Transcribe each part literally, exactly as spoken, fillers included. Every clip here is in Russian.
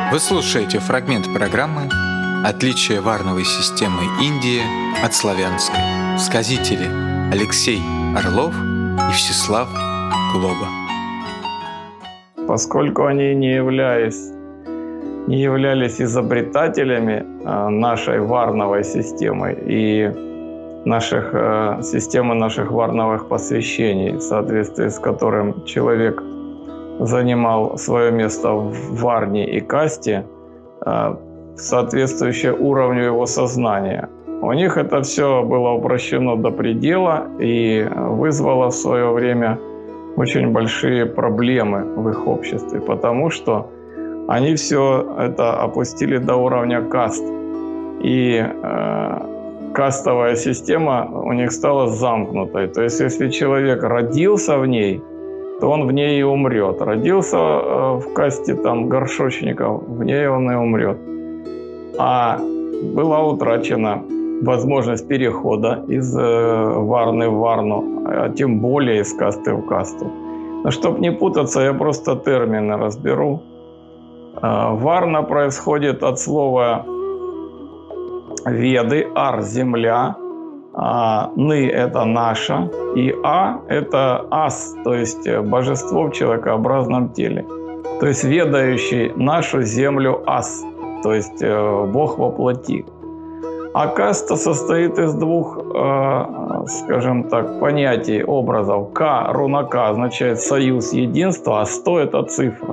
Вы слушаете фрагмент программы «Отличие варновой системы Индии от славянской». Сказители Алексей Орлов и Всеслав Глоба. Поскольку они не являлись, не являлись изобретателями нашей варновой системы и наших, системы наших варновых посвящений, в соответствии с которым человек занимал свое место в варне и касте, соответствующее уровню его сознания. У них это все было упрощено до предела и вызвало в свое время очень большие проблемы в их обществе, потому что они все это опустили до уровня каст. И э, кастовая система у них стала замкнутой. То есть если человек родился в ней, то он в ней и умрет. Родился э, в касте там, горшочников, в ней он и умрет. А была утрачена возможность перехода из э, варны в варну, а тем более из касты в касту. Но чтобы не путаться, я просто термины разберу. Э, варна происходит от слова веды, ар – земля, а, ны – это наша, и а – это ас, то есть божество в человекообразном теле. То есть ведающий нашу землю ас, то есть э, Бог во плоти. А каста состоит из двух, э, скажем так, понятий, образов. К, руна К означает союз, единство, а сто – это цифра.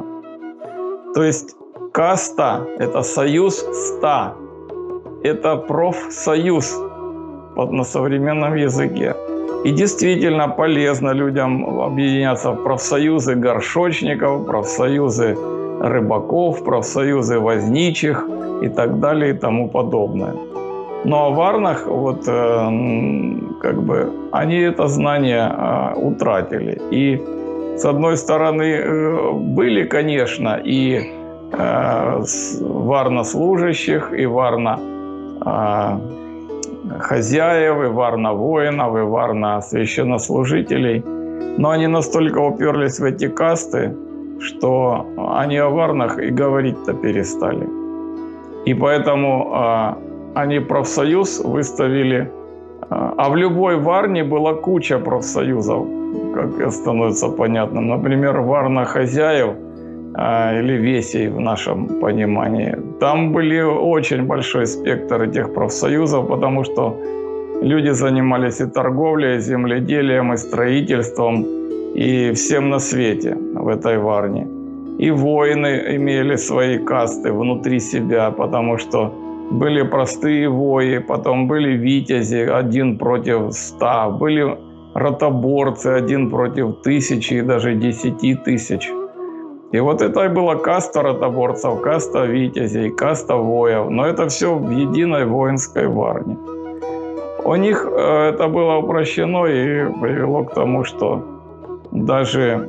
То есть каста – это союз ста, это профсоюз на современном языке. И действительно полезно людям объединяться в профсоюзы горшочников, профсоюзы рыбаков, профсоюзы возничих и так далее и тому подобное. Но о варнах, вот, э, как бы, они это знание э, утратили. И, с одной стороны, э, были, конечно, и э, варнослужащих, и варно э, хозяев, и варна воинов, и варна священнослужителей. Но они настолько уперлись в эти касты, что они о варнах и говорить-то перестали. И поэтому э, они профсоюз выставили. Э, а в любой варне была куча профсоюзов, как становится понятным. Например, варна хозяев э, или весей в нашем понимании. Там были очень большой спектр этих профсоюзов, потому что люди занимались и торговлей, и земледелием, и строительством, и всем на свете в этой варне. И воины имели свои касты внутри себя, потому что были простые вои, потом были витязи один против ста, были ротоборцы один против тысячи и даже десяти тысяч. И вот это и была каста ротоборцев, каста витязей, каста воев. Но это все в единой воинской варне. У них это было упрощено и привело к тому, что даже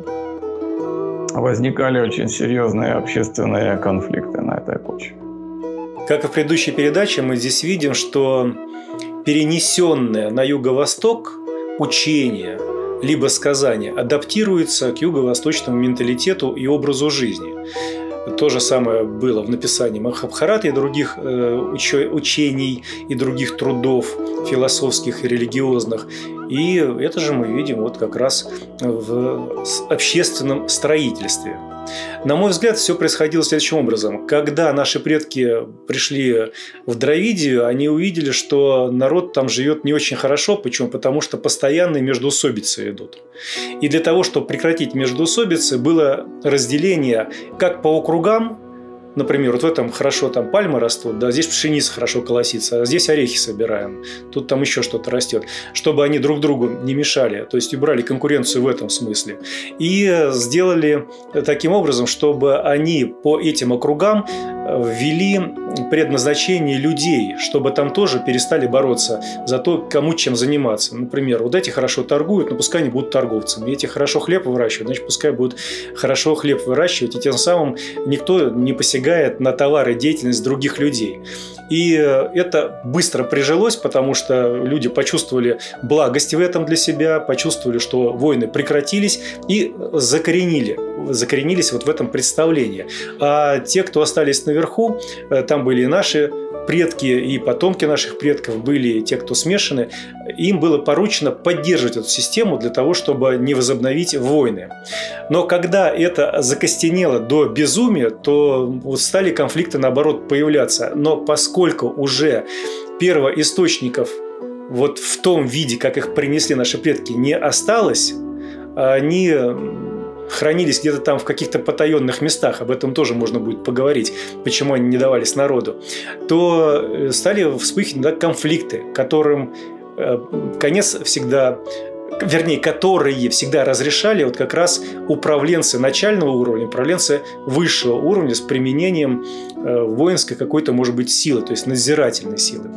возникали очень серьезные общественные конфликты на этой почве. Как и в предыдущей передаче, мы здесь видим, что перенесенное на юго-восток учение либо сказание адаптируется к юго-восточному менталитету и образу жизни. То же самое было в написании Махабхараты и других э, учений и других трудов философских и религиозных. И это же мы видим вот как раз в общественном строительстве. На мой взгляд, все происходило следующим образом. Когда наши предки пришли в Дравидию, они увидели, что народ там живет не очень хорошо. Почему? Потому что постоянные междоусобицы идут. И для того, чтобы прекратить междоусобицы, было разделение как по округам. Например, вот в этом хорошо там пальмы растут, да, здесь пшеница хорошо колосится, а здесь орехи собираем, тут там еще что-то растет, чтобы они друг другу не мешали, то есть убрали конкуренцию в этом смысле. И сделали таким образом, чтобы они по этим округам ввели предназначение людей, чтобы там тоже перестали бороться за то, кому чем заниматься. Например, вот эти хорошо торгуют, но пускай они будут торговцами. Эти хорошо хлеб выращивают, значит, пускай будут хорошо хлеб выращивать. И тем самым никто не посягает на товары и деятельность других людей. И это быстро прижилось, потому что люди почувствовали благость в этом для себя, почувствовали, что войны прекратились и закоренили, закоренились вот в этом представлении. А те, кто остались наверху, там были и наши предки, и потомки наших предков, были те, кто смешаны, им было поручено поддерживать эту систему для того, чтобы не возобновить войны. Но когда это закостенело до безумия, то вот стали конфликты, наоборот, появляться. Но поскольку уже первоисточников вот в том виде, как их принесли наши предки, не осталось, они хранились где-то там в каких-то потаенных местах, об этом тоже можно будет поговорить, почему они не давались народу, то стали вспыхивать да, конфликты, которым э, конец всегда, вернее, которые всегда разрешали вот как раз управленцы начального уровня, управленцы высшего уровня с применением э, воинской какой-то, может быть, силы, то есть надзирательной силы.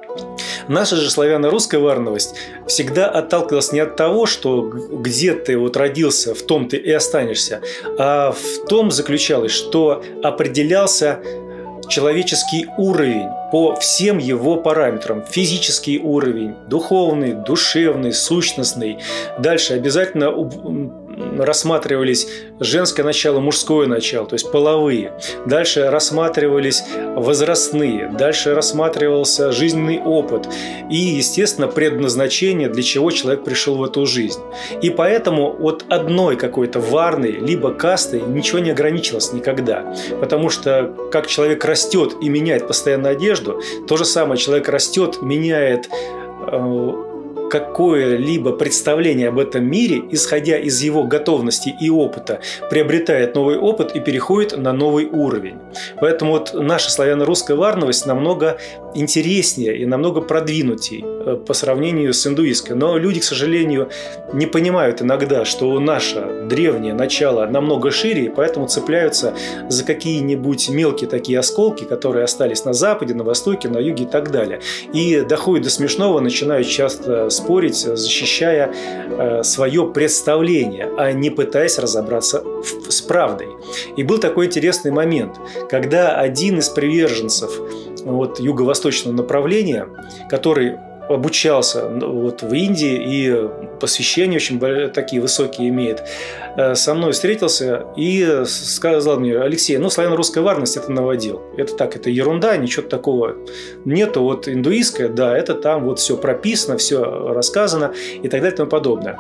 Наша же славяно-русская варновость всегда отталкивалась не от того, что где ты вот родился, в том ты и останешься, а в том заключалось, что определялся человеческий уровень по всем его параметрам. Физический уровень, духовный, душевный, сущностный. Дальше обязательно рассматривались женское начало, мужское начало, то есть половые. Дальше рассматривались возрастные. Дальше рассматривался жизненный опыт. И, естественно, предназначение, для чего человек пришел в эту жизнь. И поэтому от одной какой-то варной либо касты ничего не ограничилось никогда. Потому что как человек растет и меняет постоянно одежду, то же самое человек растет, меняет э, какое-либо представление об этом мире, исходя из его готовности и опыта, приобретает новый опыт и переходит на новый уровень. Поэтому вот наша славяно-русская варновость намного интереснее и намного продвинутей по сравнению с индуистской. Но люди, к сожалению, не понимают иногда, что наше древнее начало намного шире, и поэтому цепляются за какие-нибудь мелкие такие осколки, которые остались на Западе, на Востоке, на Юге и так далее. И доходит до смешного, начинают часто спорить, защищая э, свое представление, а не пытаясь разобраться в, с правдой. И был такой интересный момент, когда один из приверженцев вот, юго-восточного направления, который обучался вот, в Индии и посвящения очень такие высокие имеет, со мной встретился и сказал мне: Алексей, ну славяно-русская варность – это новодел. Это так, это ерунда, ничего такого нету. Вот индуистская, да, это там вот все прописано, все рассказано и так далее и тому подобное.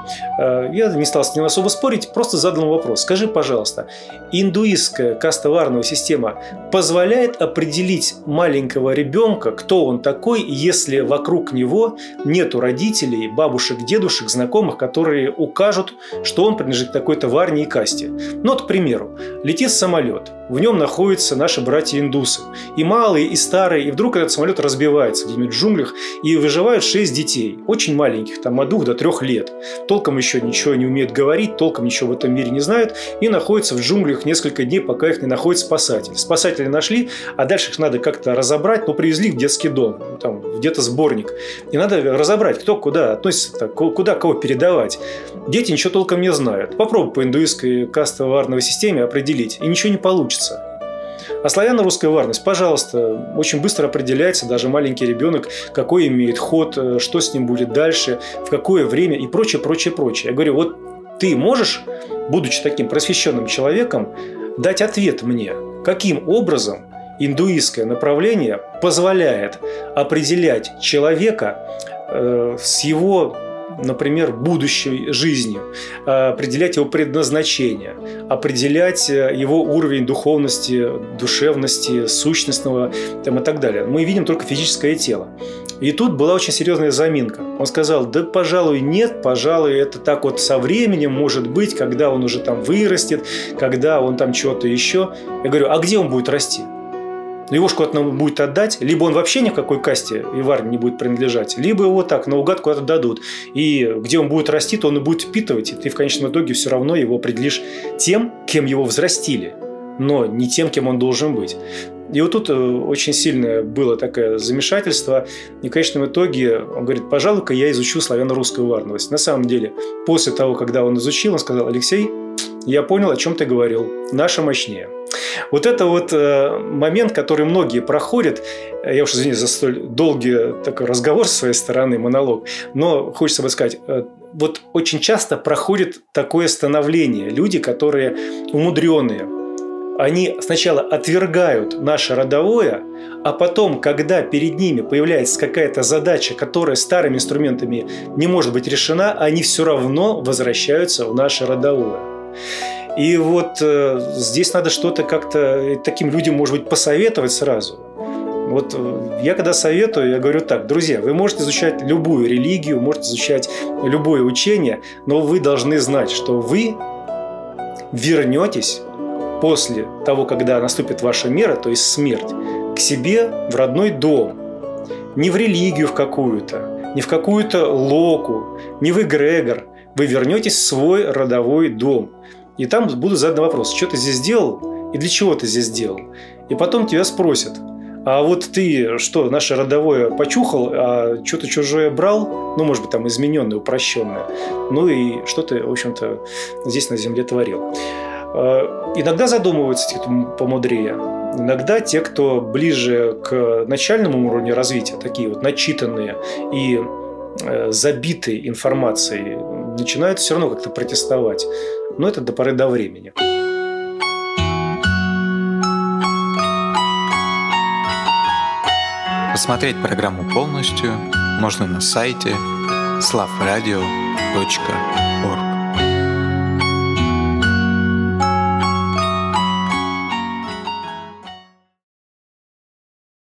Я не стал с ним особо спорить, просто задал вопрос. Скажи, пожалуйста, индуистская кастоварная система позволяет определить маленького ребенка, кто он такой, если вокруг него нету родителей, бабушек, дедушек, знакомых, которые укажут, что он принадлежит к такой-то варне и касте. Ну, вот, к примеру, летит самолет, в нем находятся наши братья-индусы, и малые, и старые, и вдруг этот самолет разбивается где-нибудь в джунглях, и выживают шесть детей, очень маленьких, там от двух до трех лет, толком еще ничего не умеют говорить, толком ничего в этом мире не знают, и находятся в джунглях несколько дней, пока их не находят спасатели. Спасатели нашли, а дальше их надо как-то разобрать, ну, привезли в детский дом, там, где-то сборник, и надо разобрать, кто куда относится, куда кого передавать. Дети ничего толком не знают. Попробуй по индуистской кастоварной системе определить, и ничего не получится. А славяно-русская варность, пожалуйста, очень быстро определяется, даже маленький ребенок, какой имеет ход, что с ним будет дальше, в какое время и прочее, прочее, прочее. Я говорю, вот ты можешь, будучи таким просвещенным человеком, дать ответ мне, каким образом индуистское направление позволяет определять человека э, с его, например, будущей жизнью, определять его предназначение, определять его уровень духовности, душевности, сущностного там, и так далее. Мы видим только физическое тело. И тут была очень серьезная заминка. Он сказал, да, пожалуй, нет, пожалуй, это так вот со временем может быть, когда он уже там вырастет, когда он там чего-то еще. Я говорю, а где он будет расти? Его же куда-то нам будет отдать, либо он вообще ни в какой касте и варне не будет принадлежать, либо его так наугад куда-то дадут. И где он будет расти, то он и будет впитывать, и ты в конечном итоге все равно его определишь тем, кем его взрастили, но не тем, кем он должен быть. И вот тут очень сильное было такое замешательство. И в конечном итоге он говорит, пожалуй-ка я изучу славяно-русскую варновость. На самом деле, после того, когда он изучил, он сказал, Алексей, я понял, о чем ты говорил. Наша мощнее. Вот это вот момент, который многие проходят. Я уж извиняюсь за столь долгий такой разговор с своей стороны, монолог, но хочется бы сказать, вот очень часто проходит такое становление. Люди, которые умудренные, они сначала отвергают наше родовое, а потом, когда перед ними появляется какая-то задача, которая старыми инструментами не может быть решена, они все равно возвращаются в наше родовое. И вот э, здесь надо что-то как-то таким людям, может быть, посоветовать сразу. Вот я когда советую, я говорю так: друзья, вы можете изучать любую религию, можете изучать любое учение, но вы должны знать, что вы вернетесь после того, когда наступит ваша мера, то есть смерть, к себе в родной дом. Не в религию в какую-то, не в какую-то локу, не в эгрегор. Вы вернетесь в свой родовой дом. И там будут заданы вопросы: что ты здесь делал и для чего ты здесь делал? И потом тебя спросят: а вот ты что, наше родовое почухал, а что-то чужое брал? Ну, может быть, там измененное, упрощенное. Ну и что ты, в общем-то, здесь на земле творил. Иногда задумываются те, кто помудрее. Иногда те, кто ближе к начальному уровню развития, такие вот начитанные и забитые информацией, начинают все равно как-то протестовать. Но это до поры до времени. Посмотреть программу полностью можно на сайте слав радио точка орг.